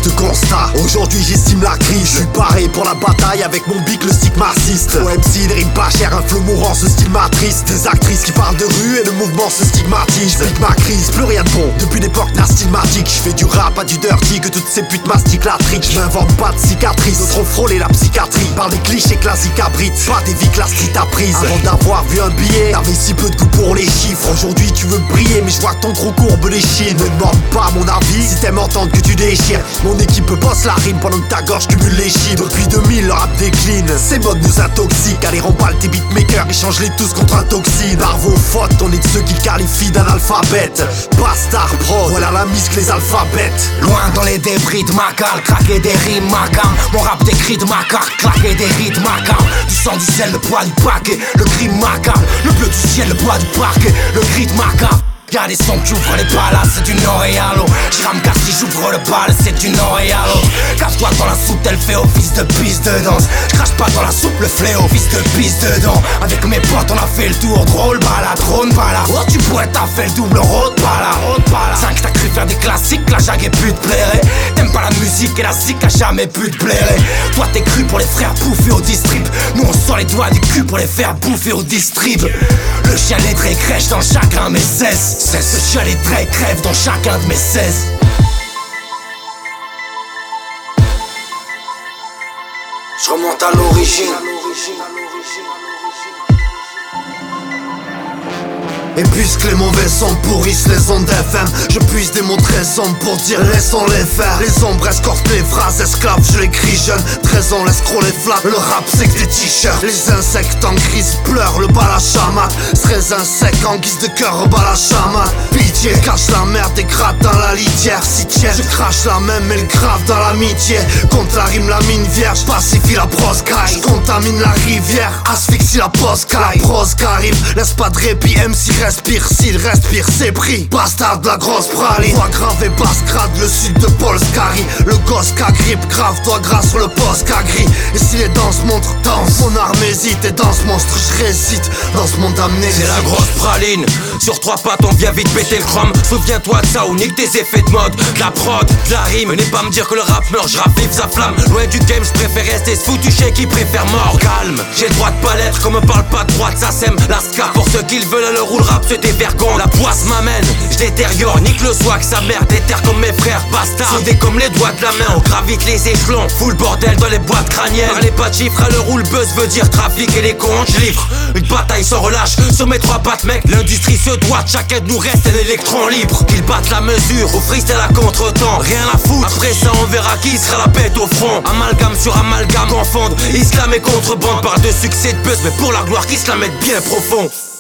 triste constat. Aujourd'hui j'estime la crise. Je suis paré pour la bataille avec mon bic, le stick marxiste. Au MC, des rimes pas chères, un flow mourant, ce style matrice. Des actrices qui parlent de rue et le mouvement se stigmatise. J'explique ma crise, plus rien de bon depuis l'époque nastigmatique. Je fais du rap, pas du dirty, que toutes ces putes mastiquent la trique. Je m'invente pas de cicatrices, d'autres ont frôlé la psychiatrie. Par des clichés classiques abritent, pas des vies que la street a prises. Avant d'avoir vu un billet, t'avais si peu de goût pour les chiffres. Aujourd'hui tu veux briller, mais je vois que ton trop courbe les chines. Ne demande pas mon avis, si t'aimes entendre que tu déchires. Mon équipe bosse la rime pendant que ta gorge cumule les chiffres. Depuis 2000 le rap décline, ces modes nous intoxiquent. Allez remballe tes beatmakers, échange-les tous contre un toxine. Par vos fautes, on est de ceux qui qualifient d'analphabète. Bastard pro, voilà la muscle les alphabètes. Loin dans les débris de ma cale, craquer des rimes macabres. Mon rap décrit de ma carte, claquer des rides macabres. Du sang, du sel, le poids du paquet, le crime macabre. Le bleu du ciel, le bois du parquet, le gris de macabre. Y'a des sons qui ouvrent les balles, c'est du Noréalo. J'rame car si j'ouvre le bal, c'est du Noréalo. Casse-toi dans la soupe, elle fait office de piste de danse. J'crache pas dans la soupe, le fléau, fils de piste dedans. Avec mes potes, on a fait le tour, drôle, balade, drone, balade. Oh, tu pourrais t'as fait le double, road, balade. 5, t'as cru faire des classiques, la jague et pu te plairait. T'aimes pas la musique et la zik a jamais pu te plairait. Toi, t'es cru pour les frères bouffer au distrib. Nous, on sort les doigts du cul pour les faire bouffer au distrib. Le chien les traits crèche dans chacun mes 16. Ce chien les traits crève dans chacun de mes 16. Je remonte à l'origine. Et puisque les mauvais sons pourrissent les ondes FM, je puisse démontrer son pour dire laissons-les faire. Les ombres escortent les phrases, esclaves je l'écris jeune. 13 ans laisse scroller flat, le rap c'est que des t-shirts. Les insectes en crise pleurent, le bal à chamat. 13 insectes en guise de cœur, rebat la chamat. Pitié, cache la merde et gratte dans la litière. Si tiens, je crache la même mais le grave dans l'amitié. Compte la rime, la mine vierge, pacifie la prose caille. Je contamine la rivière, asphyxie la poste caille. La prose qu'arrive, laisse pas de répit, MC respire, s'il respire, c'est pris. Bastard de la grosse praline. Voix grave et basse grade, le sud de Polskari. Le gosse qu'agrippe grave, toi grâce sur le poste qu'agri. Et si les danses montrent, danse. Mon arme hésite et dans ce monstre, je récite. Dans ce monde amené, c'est la grosse praline. Sur 3 pattes, on vient vite péter le chrome. Souviens-toi de ça ou nique tes effets de mode. De la prod, de la rime. Venez pas me dire que le rap meurt, je ravive sa flamme. Loin du game, je préfère rester ce foutu chien qui préfère mort. Calme, j'ai droit de pas l'être, comme me parle pas de droite, ça sème. La ska, pour ceux qui le veulent, à leur roule rap se dévergonde. La poisse m'amène, je détériore, nique le swag, sa mère déterre comme mes frères, bastard. Soudés comme les doigts de la main, on gravite les échelons. Full bordel dans les boîtes crâniennes. Parlez pas de chiffres, à l'heure où le buzz veut dire trafic et les cons, je livre. Une bataille sans relâche, sur mes 3 pattes mec. L'industrie se doit, chaque aide nous reste un électron libre. Qu'ils battent la mesure, au freestyle à contre-temps. Rien à foutre, après ça on verra qui sera la bête au front. Amalgame sur amalgame, confondre islam et contrebande. Parle de succès de buzz, mais pour la gloire qui se la mettent bien profond.